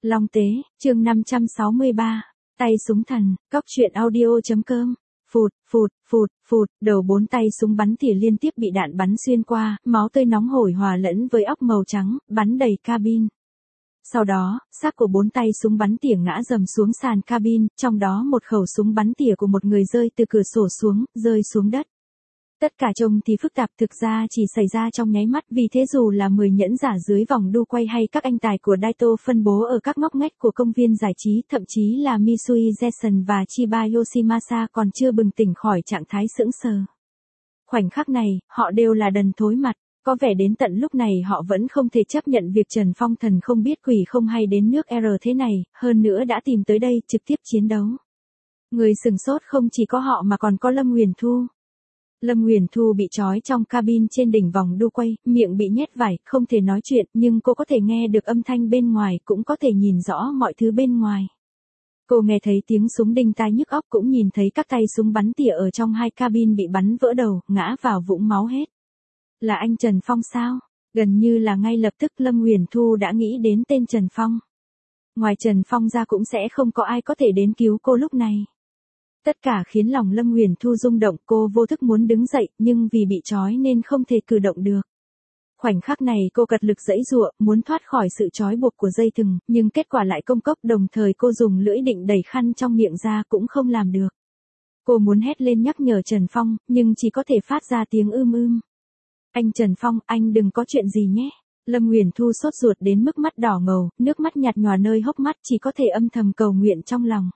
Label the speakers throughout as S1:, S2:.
S1: Long Tế, chương 563, tay súng thần, cóc truyện audio.com. Phụt, phụt, phụt, phụt, đầu 4 tay súng bắn tỉa liên tiếp bị đạn bắn xuyên qua, máu tươi nóng hổi hòa lẫn với óc màu trắng, bắn đầy cabin. Sau đó, xác của 4 tay súng bắn tỉa ngã rầm xuống sàn cabin, trong đó một khẩu súng bắn tỉa của một người rơi từ cửa sổ xuống, rơi xuống đất. Tất cả trông thì phức tạp, thực ra chỉ xảy ra trong nháy mắt, vì thế dù là 10 nhẫn giả dưới vòng đu quay hay các anh tài của Daito phân bố ở các ngóc ngách của công viên giải trí, thậm chí là Misui Jason và Chiba Yoshimasa còn chưa bừng tỉnh khỏi trạng thái sững sờ. Khoảnh khắc này, họ đều là đần thối mặt, có vẻ đến tận lúc này họ vẫn không thể chấp nhận việc Trần Phong thần không biết quỷ không hay đến nước R thế này, hơn nữa đã tìm tới đây trực tiếp chiến đấu. Người sừng sốt không chỉ có họ mà còn có Lâm Huyền Thu. Lâm Huyền Thu bị trói trong cabin trên đỉnh vòng đu quay, miệng bị nhét vải, không thể nói chuyện, nhưng cô có thể nghe được âm thanh bên ngoài, cũng có thể nhìn rõ mọi thứ bên ngoài. Cô nghe thấy tiếng súng đinh tai nhức óc, cũng nhìn thấy các tay súng bắn tỉa ở trong hai cabin bị bắn vỡ đầu, ngã vào vũng máu hết. Là anh Trần Phong sao? Gần như là ngay lập tức Lâm Huyền Thu đã nghĩ đến tên Trần Phong. Ngoài Trần Phong ra cũng sẽ không có ai có thể đến cứu cô lúc này. Tất cả khiến lòng Lâm Huyền Thu rung động, cô vô thức muốn đứng dậy, nhưng vì bị trói nên không thể cử động được. Khoảnh khắc này cô cật lực giãy giụa, muốn thoát khỏi sự trói buộc của dây thừng, nhưng kết quả lại công cốc, đồng thời cô dùng lưỡi định đẩy khăn trong miệng ra cũng không làm được. Cô muốn hét lên nhắc nhở Trần Phong, nhưng chỉ có thể phát ra tiếng ưm. Anh Trần Phong, anh đừng có chuyện gì nhé. Lâm Huyền Thu sốt ruột đến mức mắt đỏ ngầu, nước mắt nhạt nhòa nơi hốc mắt, chỉ có thể âm thầm cầu nguyện trong lòng.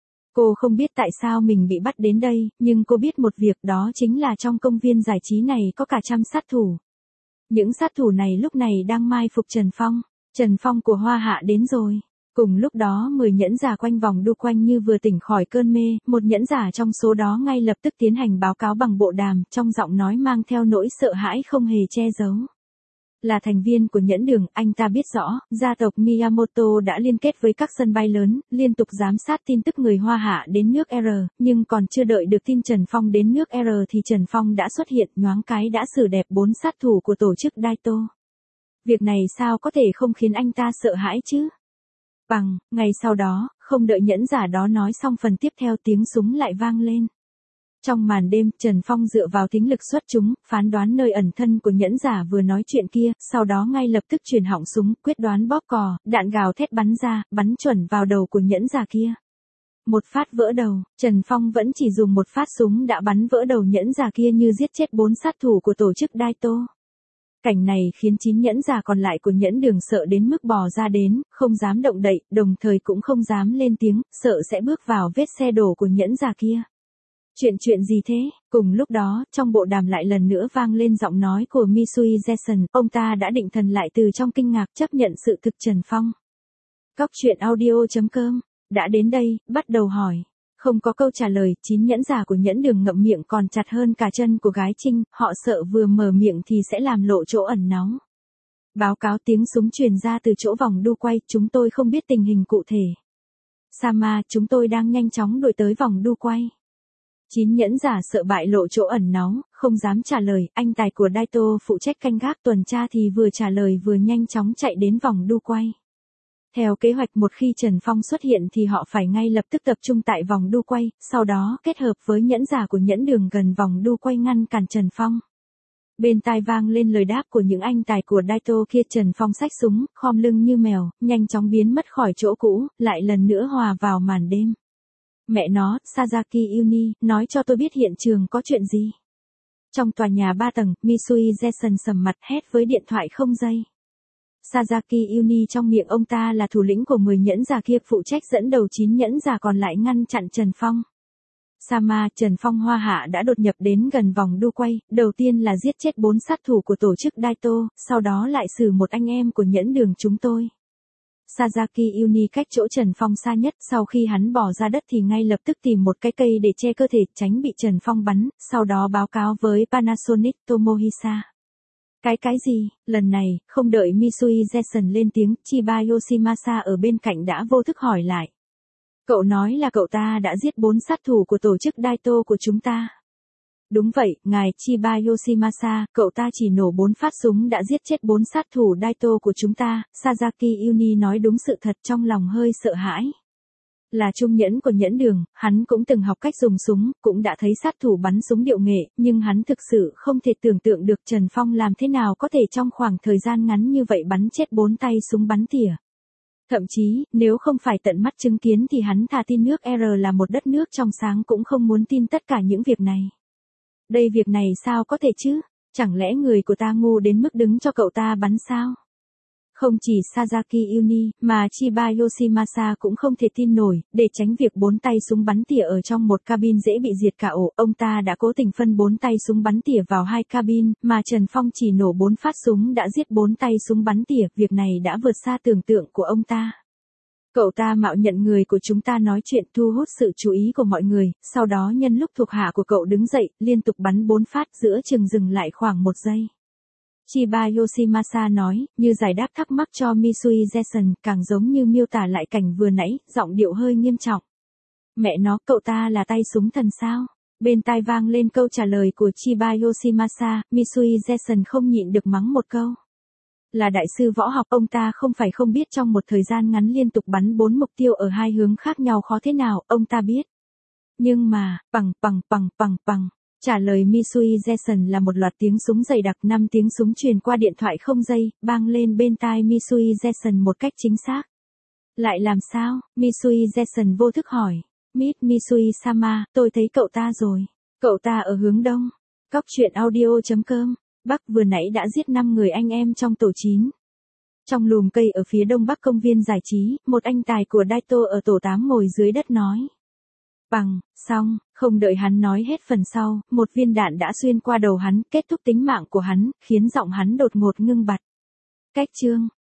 S1: Cô không biết tại sao mình bị bắt đến đây, nhưng cô biết một việc, đó chính là trong công viên giải trí này có cả trăm sát thủ. Những sát thủ này lúc này đang mai phục Trần Phong. Trần Phong của Hoa Hạ đến rồi. Cùng lúc đó 10 nhẫn giả quanh vòng đu quanh như vừa tỉnh khỏi cơn mê, một nhẫn giả trong số đó ngay lập tức tiến hành báo cáo bằng bộ đàm, trong giọng nói mang theo nỗi sợ hãi không hề che giấu. Là thành viên của nhẫn đường, anh ta biết rõ, gia tộc Miyamoto đã liên kết với các sân bay lớn, liên tục giám sát tin tức người Hoa Hạ đến nước R, nhưng còn chưa đợi được tin Trần Phong đến nước R thì Trần Phong đã xuất hiện, nhoáng cái đã xử đẹp 4 sát thủ của tổ chức Daito. Việc này sao có thể không khiến anh ta sợ hãi chứ? Ngày sau đó, không đợi nhẫn giả đó nói xong phần tiếp theo, tiếng súng lại vang lên. Trong màn đêm, Trần Phong dựa vào thính lực xuất chúng, phán đoán nơi ẩn thân của nhẫn giả vừa nói chuyện kia, sau đó ngay lập tức chuyển họng súng, quyết đoán bóp cò, đạn gào thét bắn ra, bắn chuẩn vào đầu của nhẫn giả kia. Một phát vỡ đầu, Trần Phong vẫn chỉ dùng một phát súng đã bắn vỡ đầu nhẫn giả kia như giết chết 4 sát thủ của tổ chức Daito. Cảnh này khiến 9 nhẫn giả còn lại của nhẫn đường sợ đến mức bò ra đến, không dám động đậy, đồng thời cũng không dám lên tiếng, sợ sẽ bước vào vết xe đổ của nhẫn giả kia. Chuyện gì thế? Cùng lúc đó, trong bộ đàm lại lần nữa vang lên giọng nói của Misui Jason, ông ta đã định thần lại từ trong kinh ngạc, chấp nhận sự thực Trần Phong. Cóc truyện audio.com, đã đến đây, bắt đầu hỏi. Không có câu trả lời, 9 nhẫn giả của nhẫn đường ngậm miệng còn chặt hơn cả chân của gái Trinh, họ sợ vừa mở miệng thì sẽ làm lộ chỗ ẩn náu. Báo cáo, tiếng súng truyền ra từ chỗ vòng đu quay, chúng tôi không biết tình hình cụ thể. Sama, chúng tôi đang nhanh chóng đuổi tới vòng đu quay. 9 nhẫn giả sợ bại lộ chỗ ẩn náu, không dám trả lời, anh tài của Daito phụ trách canh gác tuần tra thì vừa trả lời vừa nhanh chóng chạy đến vòng đu quay. Theo kế hoạch, một khi Trần Phong xuất hiện thì họ phải ngay lập tức tập trung tại vòng đu quay, sau đó kết hợp với nhẫn giả của nhẫn đường gần vòng đu quay ngăn cản Trần Phong. Bên tai vang lên lời đáp của những anh tài của Daito kia, Trần Phong xách súng, khom lưng như mèo, nhanh chóng biến mất khỏi chỗ cũ, lại lần nữa hòa vào màn đêm. Mẹ nó, Sasaki Uni, nói cho tôi biết hiện trường có chuyện gì. Trong tòa nhà 3 tầng, Misui Jason sầm mặt hét với điện thoại không dây. Sasaki Uni trong miệng ông ta là thủ lĩnh của 10 nhẫn giả kia, phụ trách dẫn đầu 9 nhẫn giả còn lại ngăn chặn Trần Phong. Sama, Trần Phong Hoa Hạ đã đột nhập đến gần vòng đu quay, đầu tiên là giết chết 4 sát thủ của tổ chức Daito, sau đó lại xử một anh em của nhẫn đường chúng tôi. Sasaki Uni cách chỗ Trần Phong xa nhất, sau khi hắn bỏ ra đất thì ngay lập tức tìm một cái cây để che cơ thể, tránh bị Trần Phong bắn, sau đó báo cáo với Panasonic Tomohisa. Cái gì? Lần này, không đợi Misui Jason lên tiếng, Chiba Yoshimasa ở bên cạnh đã vô thức hỏi lại. Cậu nói là cậu ta đã giết 4 sát thủ của tổ chức Daito của chúng ta. Đúng vậy, ngài Chiba Yoshimasa, cậu ta chỉ nổ 4 phát súng đã giết chết 4 sát thủ Daito của chúng ta, Sasaki Uni nói đúng sự thật trong lòng hơi sợ hãi. Là trung nhẫn của nhẫn đường, hắn cũng từng học cách dùng súng, cũng đã thấy sát thủ bắn súng điệu nghệ, nhưng hắn thực sự không thể tưởng tượng được Trần Phong làm thế nào có thể trong khoảng thời gian ngắn như vậy bắn chết 4 tay súng bắn tỉa. Thậm chí, nếu không phải tận mắt chứng kiến thì hắn thà tin nước R là một đất nước trong sáng cũng không muốn tin tất cả những việc này. Đây việc này sao có thể chứ? Chẳng lẽ người của ta ngu đến mức đứng cho cậu ta bắn sao? Không chỉ Sasaki Uni, mà Chiba Yoshimasa cũng không thể tin nổi, để tránh việc 4 tay súng bắn tỉa ở trong một cabin dễ bị diệt cả ổ, ông ta đã cố tình phân 4 tay súng bắn tỉa vào 2 cabin, mà Trần Phong chỉ nổ 4 phát súng đã giết 4 tay súng bắn tỉa, việc này đã vượt xa tưởng tượng của ông ta. Cậu ta mạo nhận người của chúng ta nói chuyện thu hút sự chú ý của mọi người, sau đó nhân lúc thuộc hạ của cậu đứng dậy, liên tục bắn 4 phát giữa chừng dừng lại khoảng 1 giây. Chiba Yoshimasa nói, như giải đáp thắc mắc cho Misui Jason, càng giống như miêu tả lại cảnh vừa nãy, giọng điệu hơi nghiêm trọng. Mẹ nó, cậu ta là tay súng thần sao? Bên tai vang lên câu trả lời của Chiba Yoshimasa, Misui Jason không nhịn được mắng một câu. Là đại sư võ học, ông ta không phải không biết trong một thời gian ngắn liên tục bắn 4 mục tiêu ở 2 hướng khác nhau khó thế nào, ông ta biết. Nhưng mà, bằng. Trả lời Misui Jason là một loạt tiếng súng dày đặc, 5 tiếng súng truyền qua điện thoại không dây, vang lên bên tai Misui Jason một cách chính xác. Lại làm sao? Misui Jason vô thức hỏi. Misui Sama, tôi thấy cậu ta rồi. Cậu ta ở hướng đông. Cóc truyện audio.com. Bắc vừa nãy đã giết 5 người anh em trong tổ 9. Trong lùm cây ở phía đông bắc công viên giải trí, một anh tài của Daito ở tổ 8 ngồi dưới đất nói. Xong, không đợi hắn nói hết phần sau, một viên đạn đã xuyên qua đầu hắn, kết thúc tính mạng của hắn, khiến giọng hắn đột ngột ngưng bặt. Cách chương